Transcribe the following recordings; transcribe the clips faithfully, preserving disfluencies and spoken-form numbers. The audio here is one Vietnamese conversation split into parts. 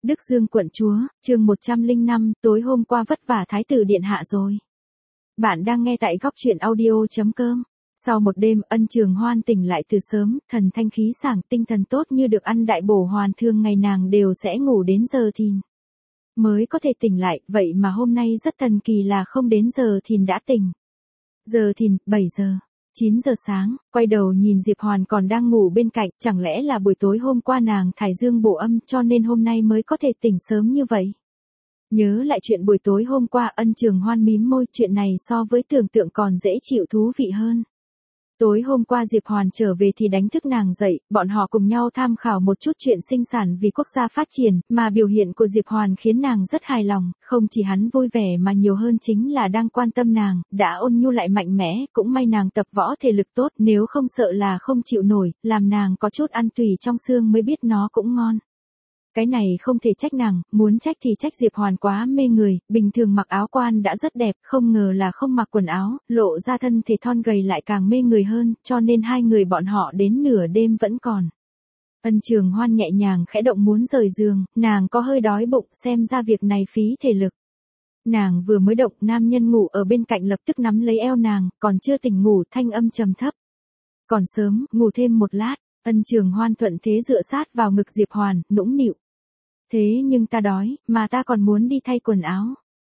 Đức Dương quận chúa, chương một trăm lẻ năm, tối hôm qua vất vả thái tử điện hạ rồi. Bạn đang nghe tại góc truyện audio chấm com. Sau một đêm, Ân Trường Hoan tỉnh lại từ sớm, thần thanh khí sảng, tinh thần tốt như được ăn đại bổ, hoàn thường ngày nàng đều sẽ ngủ đến giờ thìn mới có thể tỉnh lại, vậy mà hôm nay rất thần kỳ là không đến giờ thìn đã tỉnh. Giờ thìn, bảy giờ. chín giờ sáng, quay đầu nhìn Diệp Hoàn còn đang ngủ bên cạnh, chẳng lẽ là buổi tối hôm qua nàng thải dương bổ âm cho nên hôm nay mới có thể tỉnh sớm như vậy. Nhớ lại chuyện buổi tối hôm qua, Ân Trường Hoan mím môi, chuyện này so với tưởng tượng còn dễ chịu thú vị hơn. Tối hôm qua Diệp Hoàn trở về thì đánh thức nàng dậy, bọn họ cùng nhau tham khảo một chút chuyện sinh sản vì quốc gia phát triển, mà biểu hiện của Diệp Hoàn khiến nàng rất hài lòng, không chỉ hắn vui vẻ mà nhiều hơn chính là đang quan tâm nàng, đã ôn nhu lại mạnh mẽ, cũng may nàng tập võ thể lực tốt, nếu không sợ là không chịu nổi, làm nàng có chút ăn tùy trong xương mới biết nó cũng ngon. Cái này không thể trách nàng, muốn trách thì trách Diệp Hoàn quá mê người, bình thường mặc áo quan đã rất đẹp, không ngờ là không mặc quần áo, lộ ra thân thể thon gầy lại càng mê người hơn, cho nên hai người bọn họ đến nửa đêm vẫn còn. Ân Trường Hoan nhẹ nhàng khẽ động muốn rời giường, nàng có hơi đói bụng, xem ra việc này phí thể lực. Nàng vừa mới động, nam nhân ngủ ở bên cạnh lập tức nắm lấy eo nàng, còn chưa tỉnh ngủ, thanh âm trầm thấp. Còn sớm, ngủ thêm một lát. Ân Trường Hoan thuận thế dựa sát vào ngực Diệp Hoàn, nũng nịu. Thế nhưng ta đói, mà ta còn muốn đi thay quần áo.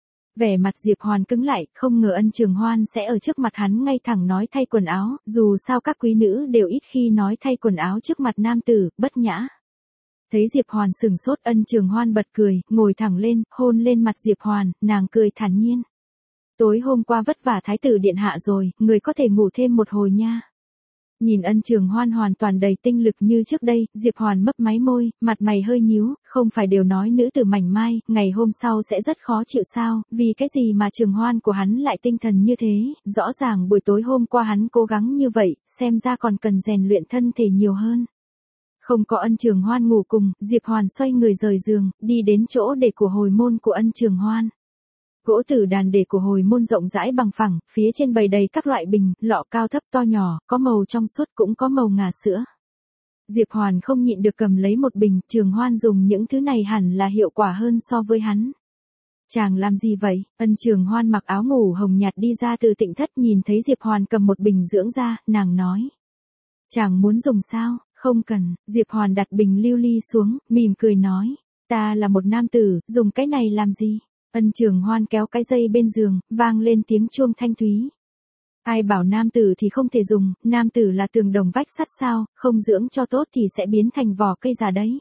Vẻ mặt Diệp Hoàn cứng lại, không ngờ Ân Trường Hoan sẽ ở trước mặt hắn ngay thẳng nói thay quần áo, dù sao các quý nữ đều ít khi nói thay quần áo trước mặt nam tử, bất nhã. Thấy Diệp Hoàn sừng sốt, Ân Trường Hoan bật cười, ngồi thẳng lên, hôn lên mặt Diệp Hoàn, nàng cười thản nhiên. Tối hôm qua vất vả thái tử điện hạ rồi, người có thể ngủ thêm một hồi nha. Nhìn Ân Trường Hoan hoàn toàn đầy tinh lực như trước đây, Diệp Hoàn mấp máy môi, mặt mày hơi nhíu, không phải đều nói nữ tử mảnh mai, ngày hôm sau sẽ rất khó chịu sao, vì cái gì mà Trường Hoan của hắn lại tinh thần như thế, rõ ràng buổi tối hôm qua hắn cố gắng như vậy, xem ra còn cần rèn luyện thân thể nhiều hơn. Không có Ân Trường Hoan ngủ cùng, Diệp Hoàn xoay người rời giường, đi đến chỗ để của hồi môn của Ân Trường Hoan. Gỗ tử đàn để của hồi môn rộng rãi bằng phẳng, phía trên bày đầy các loại bình, lọ cao thấp to nhỏ, có màu trong suốt cũng có màu ngà sữa. Diệp Hoàn không nhịn được cầm lấy một bình, Trường Hoan dùng những thứ này hẳn là hiệu quả hơn so với hắn. Chàng làm gì vậy? Ân Trường Hoan mặc áo ngủ hồng nhạt đi ra từ tịnh thất, nhìn thấy Diệp Hoàn cầm một bình dưỡng da, nàng nói. Chàng muốn dùng sao? Không cần. Diệp Hoàn đặt bình lưu ly xuống, mỉm cười nói. Ta là một nam tử, dùng cái này làm gì? Ân Trường Hoan kéo cái dây bên giường, vang lên tiếng chuông thanh thúy. Ai bảo nam tử thì không thể dùng, nam tử là tường đồng vách sắt sao, không dưỡng cho tốt thì sẽ biến thành vỏ cây già đấy.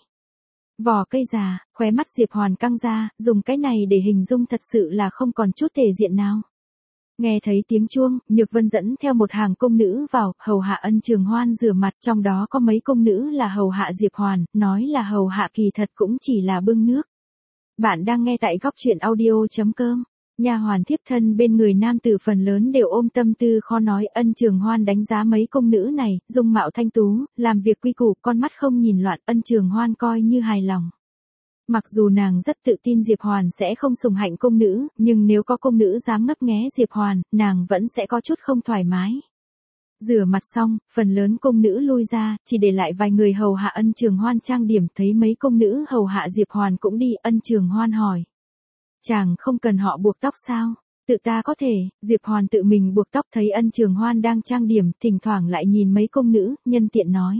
Vỏ cây già, khóe mắt Diệp Hoàn căng ra, dùng cái này để hình dung thật sự là không còn chút thể diện nào. Nghe thấy tiếng chuông, Nhược Vân dẫn theo một hàng công nữ vào, hầu hạ Ân Trường Hoan rửa mặt, trong đó có mấy công nữ là hầu hạ Diệp Hoàn, nói là hầu hạ kỳ thật cũng chỉ là bưng nước. Bạn đang nghe tại góc truyện audio chấm com. Nha hoàn thiếp thân bên người nam tử phần lớn đều ôm tâm tư khó nói. Ân Trường Hoan đánh giá mấy công nữ này, dung mạo thanh tú, làm việc quy củ, con mắt không nhìn loạn, Ân Trường Hoan coi như hài lòng. Mặc dù nàng rất tự tin Diệp Hoàn sẽ không sủng hạnh công nữ, nhưng nếu có công nữ dám ngấp nghé Diệp Hoàn, nàng vẫn sẽ có chút không thoải mái. Rửa mặt xong, phần lớn công nữ lui ra, chỉ để lại vài người hầu hạ Ân Trường Hoan trang điểm, thấy mấy công nữ hầu hạ Diệp Hoàn cũng đi, Ân Trường Hoan hỏi. Chàng không cần họ buộc tóc sao? Tự ta có thể. Diệp Hoàn tự mình buộc tóc, thấy Ân Trường Hoan đang trang điểm, thỉnh thoảng lại nhìn mấy công nữ, nhân tiện nói.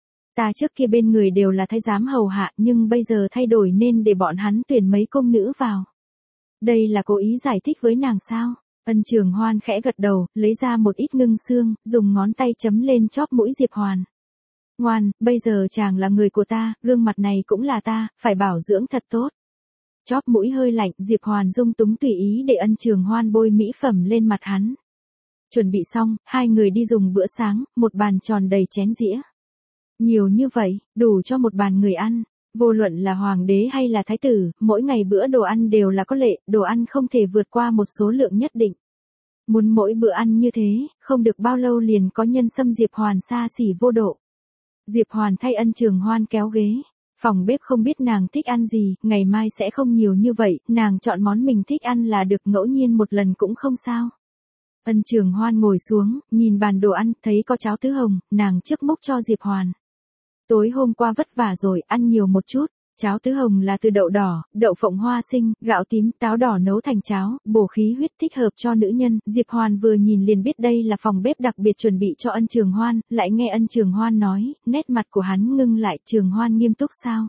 Ta trước kia bên người đều là thái giám hầu hạ, nhưng bây giờ thay đổi nên để bọn hắn tuyển mấy công nữ vào. Đây là cố ý giải thích với nàng sao? Ân Trường Hoan khẽ gật đầu, lấy ra một ít ngưng xương, dùng ngón tay chấm lên chóp mũi Diệp Hoàn. Ngoan, bây giờ chàng là người của ta, gương mặt này cũng là ta, phải bảo dưỡng thật tốt. Chóp mũi hơi lạnh, Diệp Hoàn dung túng tùy ý để Ân Trường Hoan bôi mỹ phẩm lên mặt hắn. Chuẩn bị xong, hai người đi dùng bữa sáng, một bàn tròn đầy chén dĩa. Nhiều như vậy, đủ cho một bàn người ăn. Vô luận là hoàng đế hay là thái tử, mỗi ngày bữa đồ ăn đều là có lệ, đồ ăn không thể vượt qua một số lượng nhất định. Muốn mỗi bữa ăn như thế, không được bao lâu liền có nhân xâm Diệp Hoàn xa xỉ vô độ. Diệp Hoàn thay Ân Trường Hoan kéo ghế. Phòng bếp không biết nàng thích ăn gì, ngày mai sẽ không nhiều như vậy, nàng chọn món mình thích ăn là được, ngẫu nhiên một lần cũng không sao. Ân Trường Hoan ngồi xuống, nhìn bàn đồ ăn, thấy có cháo tứ hồng, nàng trước múc cho Diệp Hoàn. Tối hôm qua vất vả rồi, ăn nhiều một chút. Cháo tứ hồng là từ đậu đỏ, đậu phộng hoa sinh, gạo tím, táo đỏ nấu thành cháo, bổ khí huyết thích hợp cho nữ nhân. Diệp Hoàn vừa nhìn liền biết đây là phòng bếp đặc biệt chuẩn bị cho Ân Trường Hoan, lại nghe Ân Trường Hoan nói, nét mặt của hắn ngưng lại. Trường Hoan nghiêm túc sao?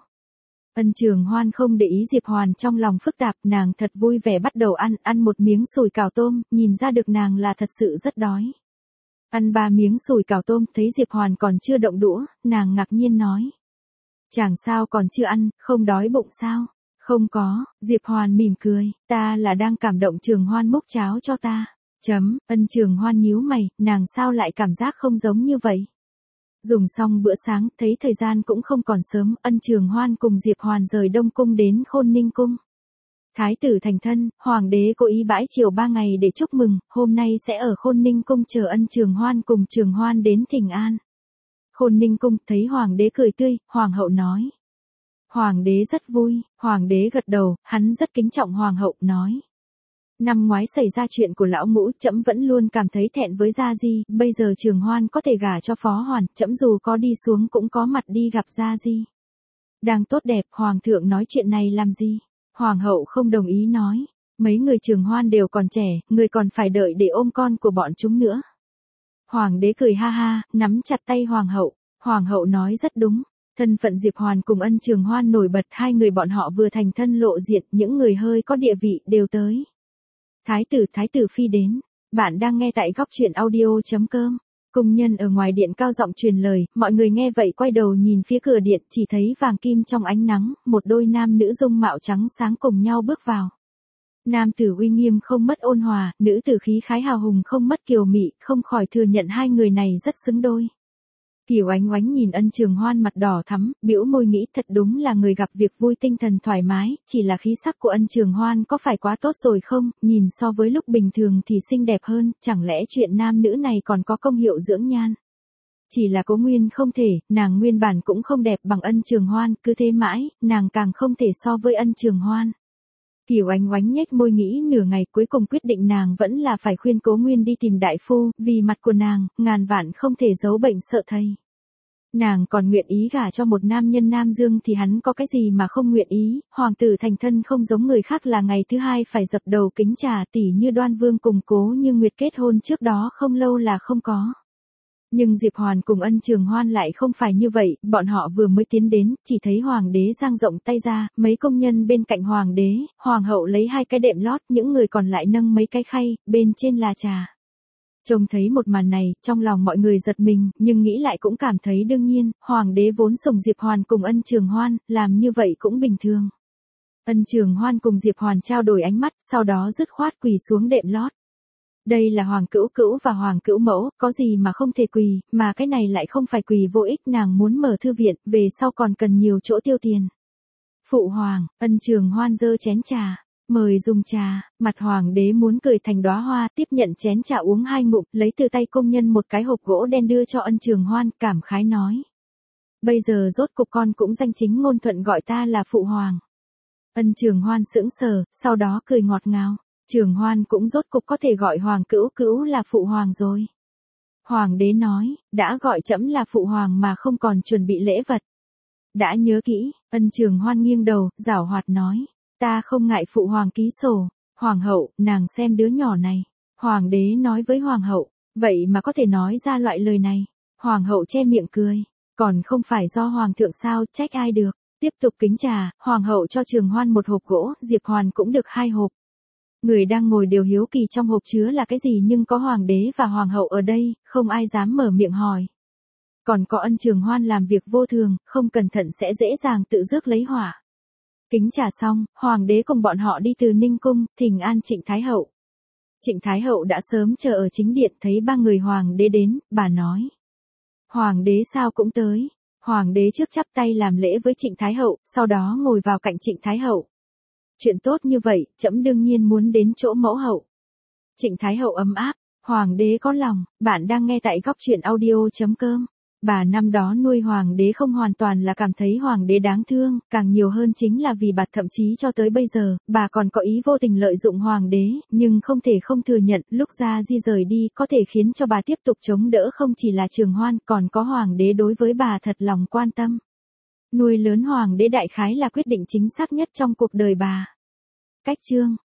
Ân Trường Hoan không để ý Diệp Hoàn trong lòng phức tạp, nàng thật vui vẻ bắt đầu ăn, ăn một miếng sủi cảo tôm, nhìn ra được nàng là thật sự rất đói. Ăn ba miếng sủi cảo tôm, thấy Diệp Hoàn còn chưa động đũa, nàng ngạc nhiên nói. Chàng sao còn chưa ăn, không đói bụng sao? Không có, Diệp Hoàn mỉm cười, ta là đang cảm động Trường Hoan múc cháo cho ta. Chấm, Ân Trường Hoan nhíu mày, nàng sao lại cảm giác không giống như vậy? Dùng xong bữa sáng, thấy thời gian cũng không còn sớm, Ân Trường Hoan cùng Diệp Hoàn rời Đông Cung đến Khôn Ninh Cung. Thái tử thành thân, Hoàng đế cố ý bãi triều ba ngày để chúc mừng, hôm nay sẽ ở Khôn Ninh Cung chờ Ân Trường Hoan cùng Trường Hoan đến thỉnh an. Khôn Ninh Cung, thấy Hoàng đế cười tươi, Hoàng hậu nói. Hoàng đế rất vui, Hoàng đế gật đầu, hắn rất kính trọng Hoàng hậu, nói. Năm ngoái xảy ra chuyện của lão ngũ, trẫm vẫn luôn cảm thấy thẹn với Gia Di, bây giờ Trường Hoan có thể gả cho Phó Hoàn, trẫm dù có đi xuống cũng có mặt đi gặp Gia Di. Đang tốt đẹp, Hoàng thượng nói chuyện này làm gì? Hoàng hậu không đồng ý nói, mấy người Trường Hoan đều còn trẻ, người còn phải đợi để ôm con của bọn chúng nữa. Hoàng đế cười ha ha, nắm chặt tay Hoàng hậu, Hoàng hậu nói rất đúng. Thân phận Diệp Hoàn cùng Ân Trường Hoan nổi bật, hai người bọn họ vừa thành thân lộ diện, những người hơi có địa vị đều tới. Thái tử, Thái tử phi đến. Bạn đang nghe tại góc truyện audio chấm com. Cung nhân ở ngoài điện cao giọng truyền lời, mọi người nghe vậy quay đầu nhìn phía cửa điện, chỉ thấy vàng kim trong ánh nắng, một đôi nam nữ dung mạo trắng sáng cùng nhau bước vào. Nam tử uy nghiêm không mất ôn hòa, nữ tử khí khái hào hùng không mất kiều mị, không khỏi thừa nhận hai người này rất xứng đôi. Kiều Ánh Oánh nhìn Ân Trường Hoan mặt đỏ thắm, bĩu môi nghĩ thật đúng là người gặp việc vui tinh thần thoải mái, chỉ là khí sắc của Ân Trường Hoan có phải quá tốt rồi không, nhìn so với lúc bình thường thì xinh đẹp hơn, chẳng lẽ chuyện nam nữ này còn có công hiệu dưỡng nhan. Chỉ là Cố Nguyên không thể, nàng nguyên bản cũng không đẹp bằng Ân Trường Hoan, cứ thế mãi, nàng càng không thể so với Ân Trường Hoan. Kiều Ánh Oánh nhếch môi nghĩ nửa ngày, cuối cùng quyết định nàng vẫn là phải khuyên Cố Nguyên đi tìm đại phu, vì mặt của nàng, ngàn vạn không thể giấu bệnh sợ thầy. Nàng còn nguyện ý gả cho một nam nhân Nam Dương thì hắn có cái gì mà không nguyện ý, hoàng tử thành thân không giống người khác là ngày thứ hai phải dập đầu kính trà, tỉ như Đoan Vương cùng Cố Như Nguyệt kết hôn trước đó không lâu là không có. Nhưng Diệp Hoàn cùng Ân Trường Hoan lại không phải như vậy, bọn họ vừa mới tiến đến, chỉ thấy Hoàng đế dang rộng tay ra, mấy công nhân bên cạnh Hoàng đế, Hoàng hậu lấy hai cái đệm lót, những người còn lại nâng mấy cái khay, bên trên là trà. Trông thấy một màn này, trong lòng mọi người giật mình, nhưng nghĩ lại cũng cảm thấy đương nhiên, Hoàng đế vốn sủng Diệp Hoàn cùng Ân Trường Hoan, làm như vậy cũng bình thường. Ân Trường Hoan cùng Diệp Hoàn trao đổi ánh mắt, sau đó dứt khoát quỳ xuống đệm lót. Đây là Hoàng cữu cữu và Hoàng cữu mẫu, có gì mà không thể quỳ, mà cái này lại không phải quỳ vô ích, nàng muốn mở thư viện, về sau còn cần nhiều chỗ tiêu tiền. Phụ Hoàng, Ân Trường Hoan giơ chén trà, mời dùng trà, mặt Hoàng đế muốn cười thành đóa hoa, tiếp nhận chén trà uống hai ngụm, lấy từ tay công nhân một cái hộp gỗ đen đưa cho Ân Trường Hoan, cảm khái nói. Bây giờ rốt cục con cũng danh chính ngôn thuận gọi ta là Phụ Hoàng. Ân Trường Hoan sững sờ, sau đó cười ngọt ngào. Trường Hoan cũng rốt cục có thể gọi Hoàng cữu cữu là Phụ Hoàng rồi. Hoàng đế nói, đã gọi trẫm là Phụ Hoàng mà không còn chuẩn bị lễ vật. Đã nhớ kỹ, Ân Trường Hoan nghiêng đầu, giảo hoạt nói, ta không ngại Phụ Hoàng ký sổ. Hoàng hậu, nàng xem đứa nhỏ này. Hoàng đế nói với Hoàng hậu, vậy mà có thể nói ra loại lời này. Hoàng hậu che miệng cười, còn không phải do Hoàng thượng sao, trách ai được. Tiếp tục kính trà, Hoàng hậu cho Trường Hoan một hộp gỗ, Diệp Hoàn cũng được hai hộp. Người đang ngồi đều hiếu kỳ trong hộp chứa là cái gì, nhưng có Hoàng đế và Hoàng hậu ở đây, không ai dám mở miệng hỏi. Còn có Ân Trường Hoan làm việc vô thường, không cẩn thận sẽ dễ dàng tự rước lấy họa. Kính trà xong, Hoàng đế cùng bọn họ đi từ Ninh Cung, thỉnh an Trịnh Thái hậu. Trịnh Thái hậu đã sớm chờ ở chính điện, thấy ba người Hoàng đế đến, bà nói. Hoàng đế sao cũng tới. Hoàng đế trước chắp tay làm lễ với Trịnh Thái hậu, sau đó ngồi vào cạnh Trịnh Thái hậu. Chuyện tốt như vậy, trẫm đương nhiên muốn đến chỗ mẫu hậu. Trịnh Thái hậu ấm áp, Hoàng đế có lòng, bạn đang nghe tại góc truyện audio chấm com. Bà năm đó nuôi Hoàng đế không hoàn toàn là cảm thấy Hoàng đế đáng thương, càng nhiều hơn chính là vì bà thậm chí cho tới bây giờ, bà còn có ý vô tình lợi dụng Hoàng đế, nhưng không thể không thừa nhận, lúc Gia Di rời đi, có thể khiến cho bà tiếp tục chống đỡ không chỉ là Trường Hoan, còn có Hoàng đế đối với bà thật lòng quan tâm. Nuôi lớn hoàng đế đại khái là quyết định chính xác nhất trong cuộc đời bà. Cách chương